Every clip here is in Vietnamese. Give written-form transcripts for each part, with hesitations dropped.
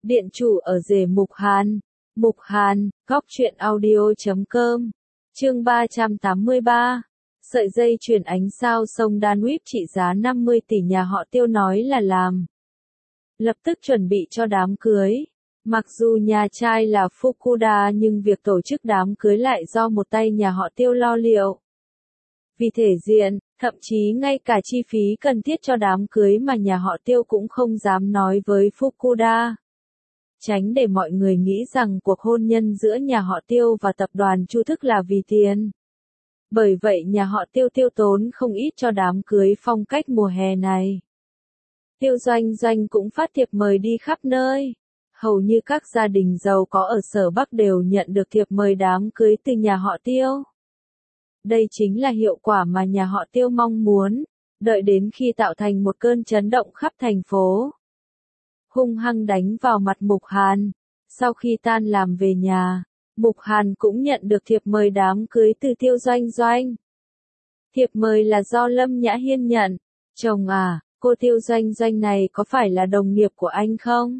Điện chủ ở rể Mục Hàn. Mục Hàn, góc truyện audio.com. Chương 383. Sợi dây chuyền ánh sao sông Danube trị giá 50 tỷ nhà họ Tiêu nói là làm. Lập tức chuẩn bị cho đám cưới. Mặc dù nhà trai là Fukuda nhưng việc tổ chức đám cưới lại do một tay nhà họ Tiêu lo liệu. Vì thể diện, thậm chí ngay cả chi phí cần thiết cho đám cưới mà nhà họ Tiêu cũng không dám nói với Fukuda. Tránh để mọi người nghĩ rằng cuộc hôn nhân giữa nhà họ Tiêu và tập đoàn Chu Thức là vì tiền. Bởi vậy nhà họ Tiêu tiêu tốn không ít cho đám cưới phong cách mùa hè này. Tiêu Doanh Doanh cũng phát thiệp mời đi khắp nơi. Hầu như các gia đình giàu có ở Sở Bắc đều nhận được thiệp mời đám cưới từ nhà họ Tiêu. Đây chính là hiệu quả mà nhà họ Tiêu mong muốn, đợi đến khi tạo thành một cơn chấn động khắp thành phố. Hung hăng đánh vào mặt Mục Hàn. Sau khi tan làm về nhà, Mục Hàn cũng nhận được thiệp mời đám cưới từ Tiêu Doanh Doanh. Thiệp mời là do Lâm Nhã Hiên nhận. Chồng à, cô Tiêu Doanh Doanh này có phải là đồng nghiệp của anh không?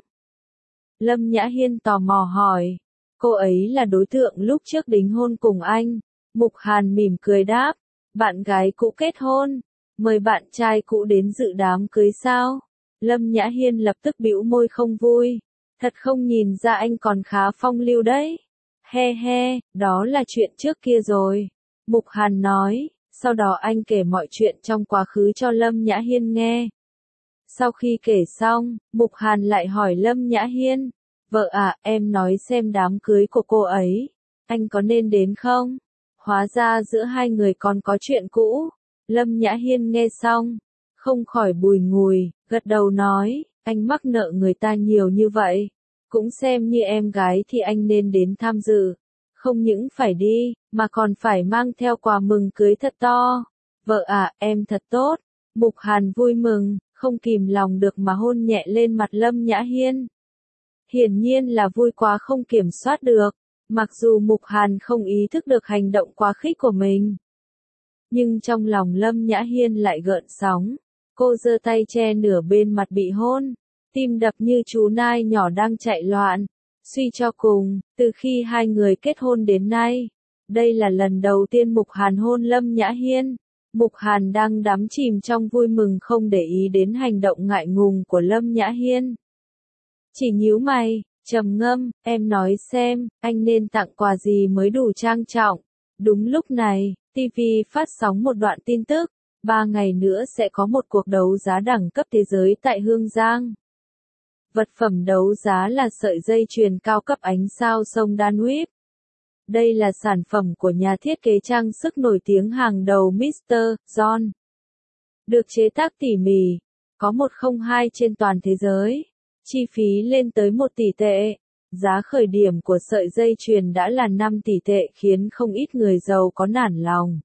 Lâm Nhã Hiên tò mò hỏi. Cô ấy là đối tượng lúc trước đính hôn cùng anh. Mục Hàn mỉm cười đáp. Bạn gái cũ kết hôn. Mời bạn trai cũ đến dự đám cưới sao? Lâm Nhã Hiên lập tức bĩu môi không vui. Thật không nhìn ra anh còn khá phong lưu đấy. He he, đó là chuyện trước kia rồi. Mục Hàn nói, sau đó anh kể mọi chuyện trong quá khứ cho Lâm Nhã Hiên nghe. Sau khi kể xong, Mục Hàn lại hỏi Lâm Nhã Hiên. Vợ à, em nói xem đám cưới của cô ấy, anh có nên đến không? Hóa ra giữa hai người còn có chuyện cũ. Lâm Nhã Hiên nghe xong, không khỏi bùi ngùi, gật đầu nói, anh mắc nợ người ta nhiều như vậy. Cũng xem như em gái thì anh nên đến tham dự. Không những phải đi, mà còn phải mang theo quà mừng cưới thật to. Vợ à, em thật tốt. Mục Hàn vui mừng, không kìm lòng được mà hôn nhẹ lên mặt Lâm Nhã Hiên. Hiển nhiên là vui quá không kiểm soát được. Mặc dù Mục Hàn không ý thức được hành động quá khích của mình, nhưng trong lòng Lâm Nhã Hiên lại gợn sóng. Cô giơ tay che nửa bên mặt bị hôn, tim đập như chú nai nhỏ đang chạy loạn. Suy cho cùng, từ khi hai người kết hôn đến nay, đây là lần đầu tiên Mục Hàn hôn Lâm Nhã Hiên. Mục Hàn đang đắm chìm trong vui mừng không để ý đến hành động ngại ngùng của Lâm Nhã Hiên. Chỉ nhíu mày, trầm ngâm, em nói xem, anh nên tặng quà gì mới đủ trang trọng. Đúng lúc này, TV phát sóng một đoạn tin tức. 3 ngày nữa sẽ có một cuộc đấu giá đẳng cấp thế giới tại Hương Giang. Vật phẩm đấu giá là sợi dây chuyền cao cấp ánh sao sông Danube. Đây là sản phẩm của nhà thiết kế trang sức nổi tiếng hàng đầu Mr. John. Được chế tác tỉ mỉ, có 102 trên toàn thế giới. Chi phí lên tới 1 tỷ tệ. Giá khởi điểm của sợi dây chuyền đã là 5 tỷ tệ khiến không ít người giàu có nản lòng.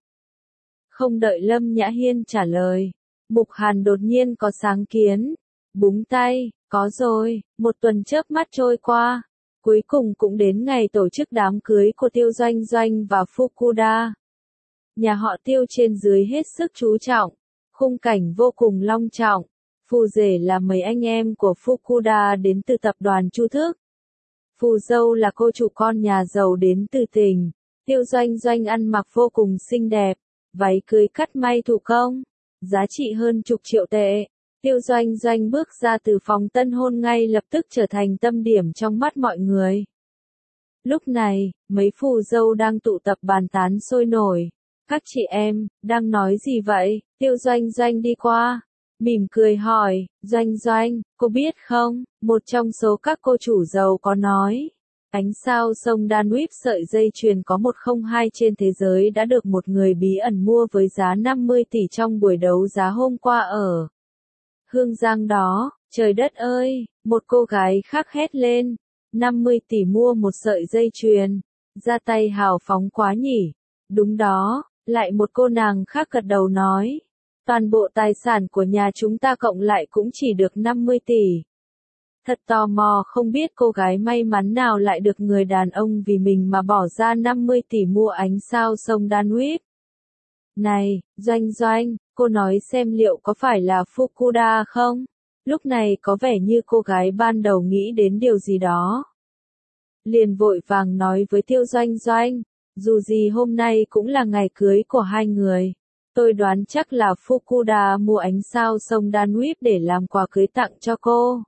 Không đợi Lâm Nhã Hiên trả lời, Mục Hàn đột nhiên có sáng kiến. Búng tay, có rồi, một tuần chớp mắt trôi qua. Cuối cùng cũng đến ngày tổ chức đám cưới của Tiêu Doanh Doanh và Fukuda. Nhà họ Tiêu trên dưới hết sức chú trọng. Khung cảnh vô cùng long trọng. Phù rể là mấy anh em của Fukuda đến từ tập đoàn Chu Thức. Phù dâu là cô chủ con nhà giàu đến từ tỉnh. Tiêu Doanh Doanh ăn mặc vô cùng xinh đẹp. Váy cưới cắt may thủ công, giá trị hơn chục triệu tệ. Tiêu Doanh Doanh bước ra từ phòng tân hôn ngay lập tức trở thành tâm điểm trong mắt mọi người. Lúc này, mấy phù dâu đang tụ tập bàn tán sôi nổi. Các chị em, đang nói gì vậy? Tiêu Doanh Doanh đi qua, mỉm cười hỏi, Doanh Doanh, cô biết không, một trong số các cô chủ giàu có nói. Ánh sao sông Danube sợi dây chuyền có 102 trên thế giới đã được một người bí ẩn mua với giá 50 tỷ trong buổi đấu giá hôm qua ở Hương Giang đó. Trời đất ơi, một cô gái khác hét lên. 50 tỷ mua một sợi dây chuyền. Ra tay hào phóng quá nhỉ. Đúng đó, lại một cô nàng khác gật đầu nói. Toàn bộ tài sản của nhà chúng ta cộng lại cũng chỉ được 50 tỷ. Thật tò mò không biết cô gái may mắn nào lại được người đàn ông vì mình mà bỏ ra 50 tỷ mua ánh sao sông Danube. Này, Doanh Doanh, cô nói xem liệu có phải là Fukuda không? Lúc này có vẻ như cô gái ban đầu nghĩ đến điều gì đó. Liền vội vàng nói với Tiêu Doanh Doanh, dù gì hôm nay cũng là ngày cưới của hai người. Tôi đoán chắc là Fukuda mua ánh sao sông Danube để làm quà cưới tặng cho cô.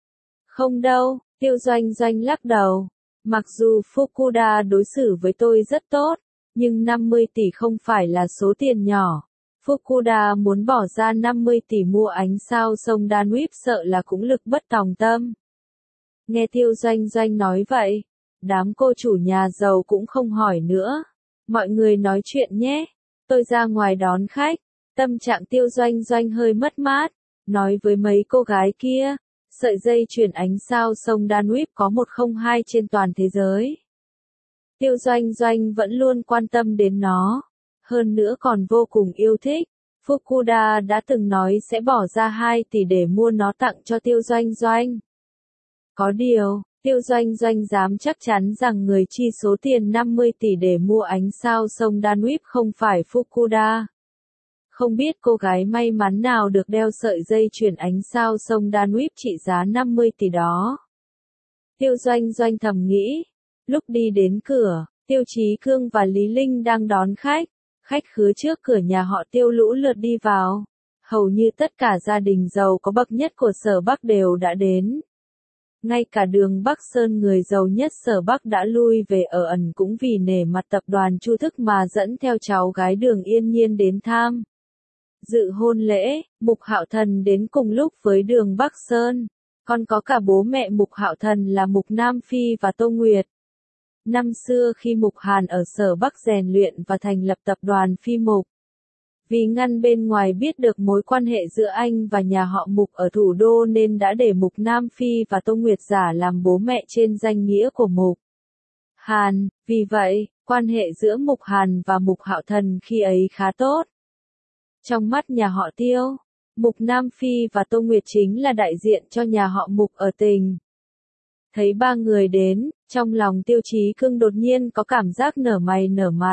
Không đâu, Tiêu Doanh Doanh lắc đầu. Mặc dù Fukuda đối xử với tôi rất tốt, nhưng 50 tỷ không phải là số tiền nhỏ. Fukuda muốn bỏ ra 50 tỷ mua ánh sao sông Danube sợ là cũng lực bất tòng tâm. Nghe Tiêu Doanh Doanh nói vậy, đám cô chủ nhà giàu cũng không hỏi nữa. Mọi người nói chuyện nhé, tôi ra ngoài đón khách. Tâm trạng Tiêu Doanh Doanh hơi mất mát, nói với mấy cô gái kia, sợi dây chuyền ánh sao sông Danube có 102 trên toàn thế giới. Tiêu Doanh Doanh vẫn luôn quan tâm đến nó, hơn nữa còn vô cùng yêu thích. Fukuda đã từng nói sẽ bỏ ra 2 tỷ để mua nó tặng cho Tiêu Doanh Doanh. Có điều, Tiêu Doanh Doanh dám chắc chắn rằng người chi số tiền 50 tỷ để mua ánh sao sông Danube không phải Fukuda. Không biết cô gái may mắn nào được đeo sợi dây chuyền ánh sao sông Danube trị giá 50 tỷ đó. Tiêu Doanh Doanh thầm nghĩ. Lúc đi đến cửa, Tiêu Chí Cương và Lý Linh đang đón khách. Khách khứa trước cửa nhà họ Tiêu lũ lượt đi vào. Hầu như tất cả gia đình giàu có bậc nhất của Sở Bắc đều đã đến. Ngay cả Đường Bắc Sơn người giàu nhất Sở Bắc đã lui về ở ẩn cũng vì nể mặt tập đoàn Chu Thức mà dẫn theo cháu gái Đường Yên Nhiên đến tham dự hôn lễ. Mục Hạo Thần đến cùng lúc với Đường Bắc Sơn, còn có cả bố mẹ Mục Hạo Thần là Mục Nam Phi và Tô Nguyệt. Năm xưa khi Mục Hàn ở Sở Bắc rèn luyện và thành lập tập đoàn Phi Mục, vì ngăn bên ngoài biết được mối quan hệ giữa anh và nhà họ Mục ở thủ đô nên đã để Mục Nam Phi và Tô Nguyệt giả làm bố mẹ trên danh nghĩa của Mục Hàn. Vì vậy, quan hệ giữa Mục Hàn và Mục Hạo Thần khi ấy khá tốt. Trong mắt nhà họ Tiêu, Mục Nam Phi và Tô Nguyệt chính là đại diện cho nhà họ Mục ở tỉnh. Thấy ba người đến, trong lòng Tiêu Chí Cương đột nhiên có cảm giác nở mày nở mặt.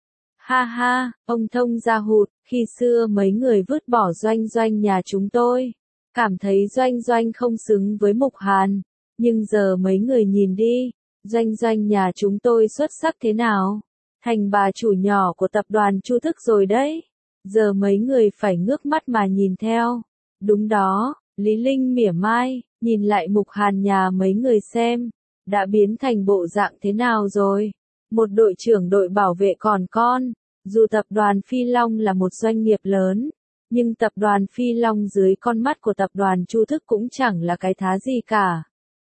Ha ha, ông thông gia hụt, khi xưa mấy người vứt bỏ Doanh Doanh nhà chúng tôi. Cảm thấy Doanh Doanh không xứng với Mục Hàn. Nhưng giờ mấy người nhìn đi, Doanh Doanh nhà chúng tôi xuất sắc thế nào? Thành bà chủ nhỏ của tập đoàn Chu Thức rồi đấy. Giờ mấy người phải ngước mắt mà nhìn theo. Đúng đó, Lý Linh mỉa mai, nhìn lại Mục Hàn nhà mấy người xem. Đã biến thành bộ dạng thế nào rồi? Một đội trưởng đội bảo vệ còn con. Dù tập đoàn Phi Long là một doanh nghiệp lớn, nhưng tập đoàn Phi Long dưới con mắt của tập đoàn Chu Thức cũng chẳng là cái thá gì cả.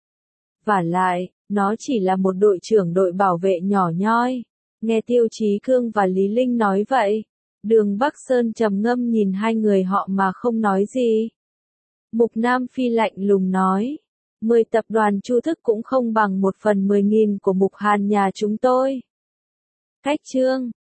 Vả lại, nó chỉ là một đội trưởng đội bảo vệ nhỏ nhoi. Nghe Tiêu Chí Cương và Lý Linh nói vậy, Đường Bắc Sơn trầm ngâm nhìn hai người họ mà không nói gì. Mục Nam Phi lạnh lùng nói, 10 tập đoàn Chu Thức cũng không bằng 1/10.000 của Mục Hàn nhà chúng tôi. Cách chương